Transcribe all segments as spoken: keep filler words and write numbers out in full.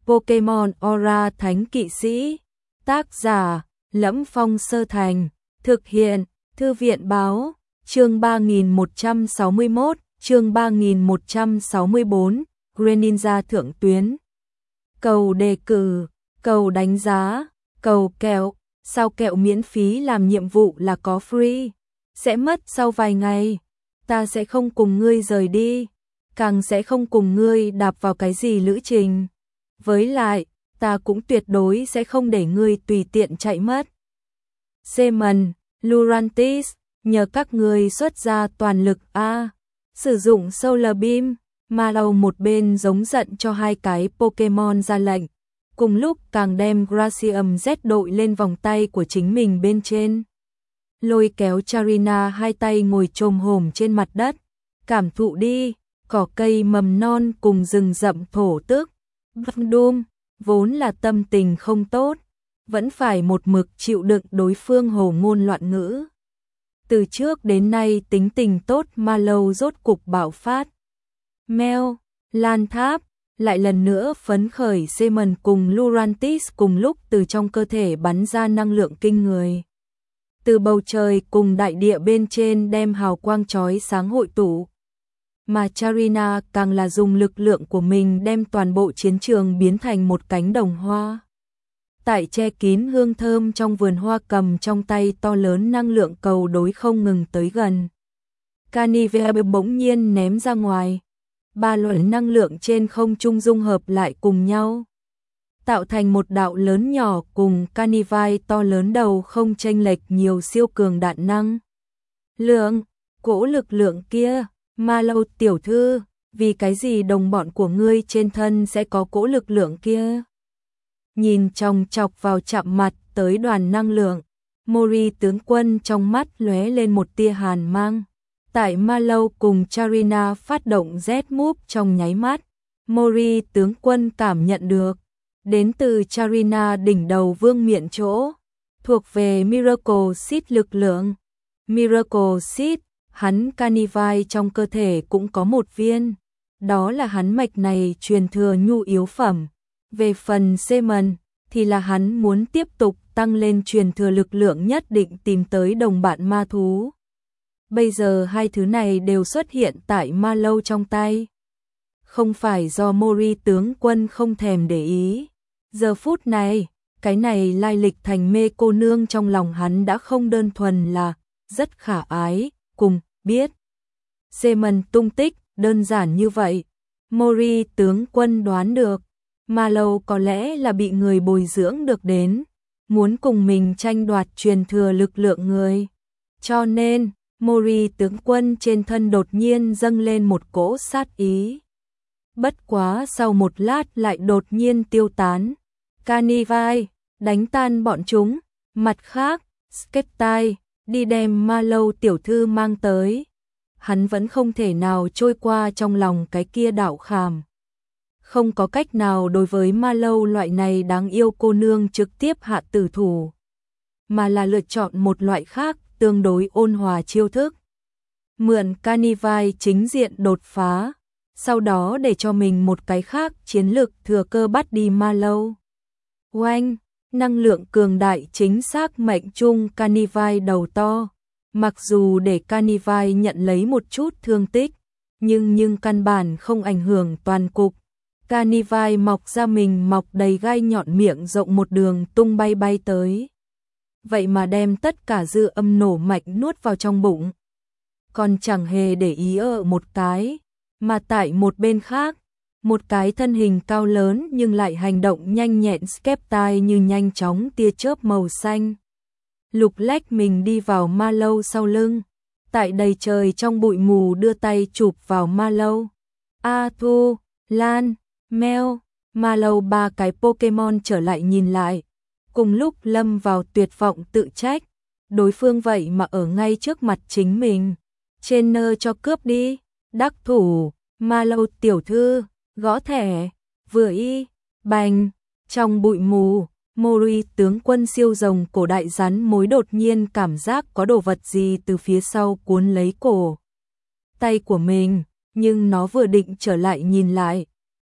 Pokemon Aura Thánh Kỵ Sĩ. Tác giả: Lẫm Phong Sơ Thành. Thực hiện: Thư viện báo. Chương ba nghìn một trăm sáu mươi mốt, chương ba nghìn một trăm sáu mươi bốn, Greninja thượng tuyến. Cầu đề cử, cầu đánh giá, cầu kẹo, sao kẹo miễn phí làm nhiệm vụ là có free, sẽ mất sau vài ngày, ta sẽ không cùng ngươi rời đi, càng sẽ không cùng ngươi đạp vào cái gì lữ trình. Với lại, ta cũng tuyệt đối sẽ không để ngươi tùy tiện chạy mất. Seaman, Lurantis, nhờ các ngươi xuất ra toàn lực a, sử dụng Solar Beam. Mallow một bên giống giận cho hai cái Pokemon ra lệnh, cùng lúc càng đem Glacium Z đội lên vòng tay của chính mình bên trên. Lôi kéo Charina hai tay ngồi chồm hổm trên mặt đất, cảm thụ đi, cỏ cây mầm non cùng rừng rậm thổ tước. Doom, vốn là tâm tình không tốt, vẫn phải một mực chịu đựng đối phương hồ ngôn loạn ngữ. Từ trước đến nay tính tình tốt Mallow rốt cục bạo phát. Mèo, Lan Tháp, lại lần nữa phấn khởi. Seaman cùng Lurantis cùng lúc từ trong cơ thể bắn ra năng lượng kinh người. Từ bầu trời cùng đại địa bên trên đem hào quang chói sáng hội tụ. Mà Charina càng là dùng lực lượng của mình đem toàn bộ chiến trường biến thành một cánh đồng hoa. Tại che kín hương thơm trong vườn hoa cầm trong tay to lớn năng lượng cầu đối không ngừng tới gần. Canivea bỗng nhiên ném ra ngoài. Ba luồng năng lượng trên không trung dung hợp lại cùng nhau, tạo thành một đạo lớn nhỏ cùng Canivai to lớn đầu không chênh lệch nhiều siêu cường đạn năng. Lượng, cỗ lực lượng kia, Mallow tiểu thư, vì cái gì đồng bọn của ngươi trên thân sẽ có cỗ lực lượng kia? Nhìn chòng chọc vào chạm mặt tới đoàn năng lượng, Mori tướng quân trong mắt lóe lên một tia hàn mang. Tại Mallow cùng Charina phát động Z-Move trong nháy mắt, Mori tướng quân cảm nhận được, đến từ Charina đỉnh đầu vương miện chỗ, thuộc về Miracle Seed lực lượng. Miracle Seed, hắn Canivai trong cơ thể cũng có một viên, đó là hắn mạch này truyền thừa nhu yếu phẩm. Về phần Seaman, thì là hắn muốn tiếp tục tăng lên truyền thừa lực lượng nhất định tìm tới đồng bạn ma thú. Bây giờ hai thứ này đều xuất hiện tại Mallow trong tay. Không phải do Mori tướng quân không thèm để ý. Giờ phút này, cái này lai lịch thành mê cô nương trong lòng hắn đã không đơn thuần là rất khả ái, cùng biết Seaman tung tích đơn giản như vậy. Mori tướng quân đoán được, Mallow có lẽ là bị người bồi dưỡng được đến, muốn cùng mình tranh đoạt truyền thừa lực lượng người. Cho nên, Mori tướng quân trên thân đột nhiên dâng lên một cỗ sát ý. Bất quá sau một lát lại đột nhiên tiêu tán. Canivai, đánh tan bọn chúng. Mặt khác, Skeptai, đi đem Mallow tiểu thư mang tới. Hắn vẫn không thể nào trôi qua trong lòng cái kia đạo khảm. Không có cách nào đối với Mallow loại này đáng yêu cô nương trực tiếp hạ tử thủ, mà là lựa chọn một loại khác tương đối ôn hòa chiêu thức. Mượn Canivai chính diện đột phá, sau đó để cho mình một cái khác chiến lực thừa cơ bắt đi Mallow. Oanh, năng lượng cường đại chính xác mệnh trung Canivai đầu to. Mặc dù để Canivai nhận lấy một chút thương tích, nhưng nhưng căn bản không ảnh hưởng toàn cục. Canivai mọc ra mình mọc đầy gai nhọn miệng rộng một đường tung bay bay tới. Vậy mà đem tất cả dư âm nổ mạch nuốt vào trong bụng. Còn chẳng hề để ý ở một cái, mà tại một bên khác, một cái thân hình cao lớn nhưng lại hành động nhanh nhẹn Skeptai như nhanh chóng tia chớp màu xanh. Lục lách mình đi vào Mallow sau lưng, tại đầy trời trong bụi mù đưa tay chụp vào Mallow. A Thu, Lan, Mèo, Mallow ba cái Pokemon trở lại nhìn lại. Cùng lúc lâm vào tuyệt vọng tự trách, đối phương vậy mà ở ngay trước mặt chính mình. Trên nơ cho cướp đi, đắc thủ, Mallow tiểu thư, gõ thẻ, vừa y, bành, trong bụi mù, Mori tướng quân siêu rồng cổ đại rắn mối đột nhiên cảm giác có đồ vật gì từ phía sau cuốn lấy cổ tay của mình, nhưng nó vừa định trở lại nhìn lại,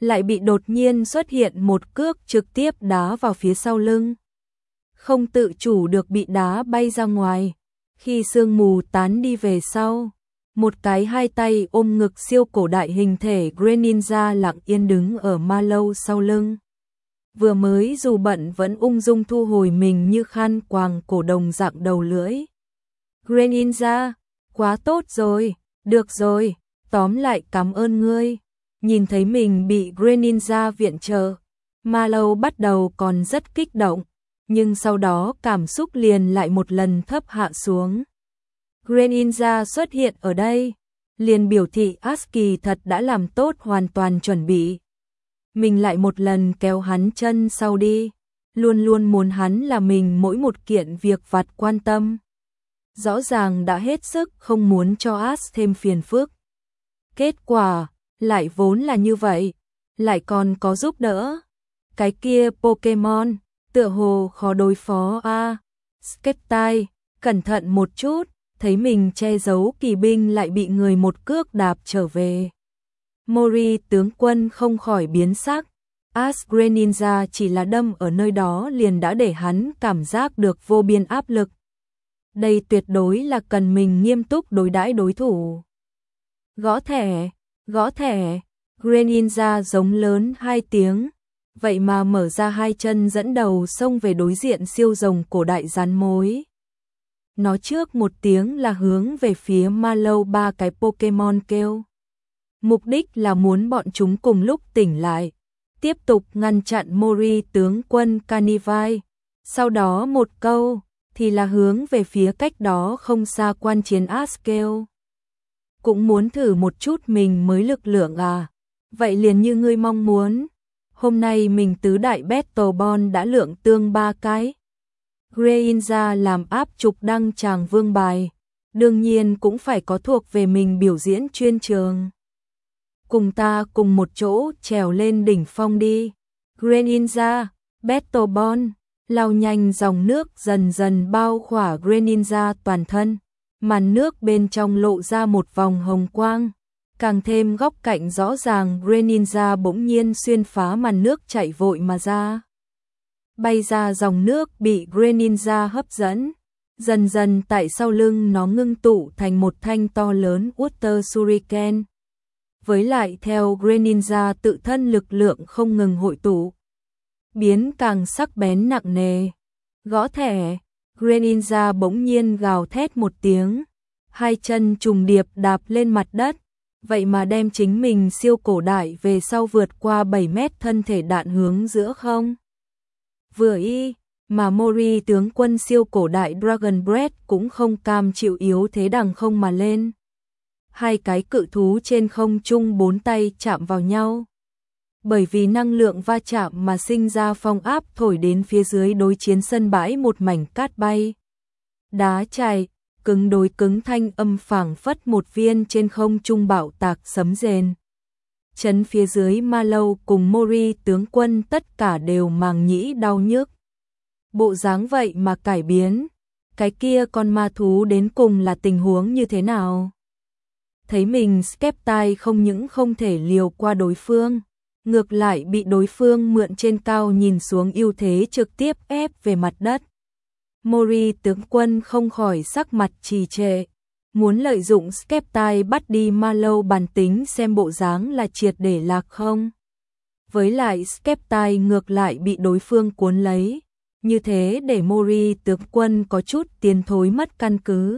lại bị đột nhiên xuất hiện một cước trực tiếp đá vào phía sau lưng. Không tự chủ được bị đá bay ra ngoài. Khi sương mù tán đi về sau, một cái hai tay ôm ngực siêu cổ đại hình thể Greninja lặng yên đứng ở Marlowe sau lưng. Vừa mới dù bận vẫn ung dung thu hồi mình như khăn quàng cổ đồng dạng đầu lưỡi. Greninja, quá tốt rồi, được rồi, tóm lại cảm ơn ngươi. Nhìn thấy mình bị Greninja viện trợ, Marlowe bắt đầu còn rất kích động, nhưng sau đó cảm xúc liền lại một lần thấp hạ xuống. Greninja xuất hiện ở đây, liền biểu thị Aski thật đã làm tốt hoàn toàn chuẩn bị. Mình lại một lần kéo hắn chân sau đi, luôn luôn muốn hắn là mình mỗi một kiện việc vặt quan tâm. Rõ ràng đã hết sức không muốn cho As thêm phiền phức. Kết quả, lại vốn là như vậy, lại còn có giúp đỡ. Cái kia Pokemon, tựa hồ khó đối phó a. À, Skeptile, cẩn thận một chút, thấy mình che giấu kỳ binh lại bị người một cước đạp trở về. Mori tướng quân không khỏi biến sắc. As Greninja chỉ là đâm ở nơi đó liền đã để hắn cảm giác được vô biên áp lực. Đây tuyệt đối là cần mình nghiêm túc đối đãi đối thủ. Gõ thẻ, gõ thẻ, Greninja giống lớn hai tiếng, vậy mà mở ra hai chân dẫn đầu xông về đối diện siêu rồng cổ đại rắn mối. Nó trước một tiếng là hướng về phía Marlowe ba cái Pokemon kêu. Mục đích là muốn bọn chúng cùng lúc tỉnh lại, tiếp tục ngăn chặn Mori tướng quân Carnivine. Sau đó một câu thì là hướng về phía cách đó không xa quan chiến Askell. Cũng muốn thử một chút mình mới lực lượng à? Vậy liền như ngươi mong muốn. Hôm nay mình tứ đại Battle Ball đã lượng tương ba cái. Greninja làm áp trục đăng tràng vương bài, đương nhiên cũng phải có thuộc về mình biểu diễn chuyên trường. Cùng ta cùng một chỗ trèo lên đỉnh phong đi. Greninja, Battle Ball, lao nhanh dòng nước dần dần bao khỏa Greninja toàn thân, màn nước bên trong lộ ra một vòng hồng quang, càng thêm góc cạnh rõ ràng. Greninja bỗng nhiên xuyên phá màn nước chạy vội mà ra. Bay ra dòng nước bị Greninja hấp dẫn, dần dần tại sau lưng nó ngưng tụ thành một thanh to lớn Water Shuriken. Với lại theo Greninja tự thân lực lượng không ngừng hội tụ, biến càng sắc bén nặng nề. Gõ thẻ, Greninja bỗng nhiên gào thét một tiếng, hai chân trùng điệp đạp lên mặt đất, vậy mà đem chính mình siêu cổ đại về sau vượt qua bảy mét thân thể đạn hướng giữa không. Vừa y, mà Mori tướng quân siêu cổ đại Dragon Breath cũng không cam chịu yếu thế đằng không mà lên. Hai cái cự thú trên không trung bốn tay chạm vào nhau. Bởi vì năng lượng va chạm mà sinh ra phong áp thổi đến phía dưới đối chiến sân bãi một mảnh cát bay. Đá chày, cứng đối cứng thanh âm phảng phất một viên trên không trung bạo tạc sấm rền. Chấn phía dưới Marlowe cùng Mori tướng quân tất cả đều màng nhĩ đau nhức. Bộ dáng vậy mà cải biến, cái kia con ma thú đến cùng là tình huống như thế nào? Thấy mình Skeptile không những không thể liều qua đối phương, ngược lại bị đối phương mượn trên cao nhìn xuống ưu thế trực tiếp ép về mặt đất. Mori tướng quân không khỏi sắc mặt trì trệ, muốn lợi dụng Skeptile bắt đi Marlowe bản tính xem bộ dáng là triệt để lạc không. Với lại Skeptile ngược lại bị đối phương cuốn lấy, như thế để Mori tướng quân có chút tiến thối mất căn cứ.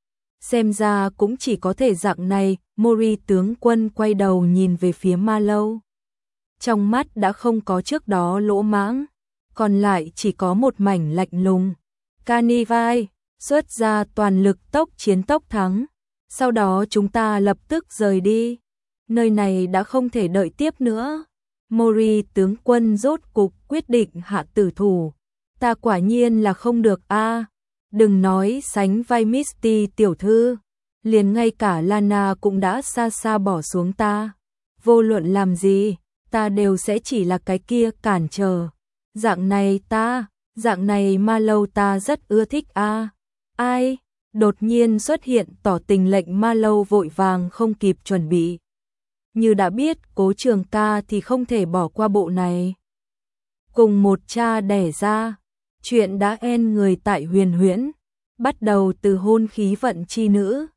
Xem ra cũng chỉ có thể dạng này. Mori tướng quân quay đầu nhìn về phía Marlowe. Trong mắt đã không có trước đó lỗ mãng, còn lại chỉ có một mảnh lạnh lùng. Carnivine, xuất ra toàn lực tốc chiến tốc thắng. Sau đó chúng ta lập tức rời đi. Nơi này đã không thể đợi tiếp nữa. Mori tướng quân rốt cục quyết định hạ tử thủ. Ta quả nhiên là không được a. À, đừng nói sánh vai Misty tiểu thư, liền ngay cả Lana cũng đã xa xa bỏ xuống ta. Vô luận làm gì, ta đều sẽ chỉ là cái kia cản trở. Dạng này ta, dạng này Marlowe ta rất ưa thích a. À, ai? Đột nhiên xuất hiện tỏ tình lệnh Marlowe vội vàng không kịp chuẩn bị. như đã biết Cố Trường Ca thì không thể bỏ qua bộ này. Cùng một cha đẻ ra, chuyện đã en người tại Huyền Huyễn, bắt đầu từ hôn khí vận chi nữ,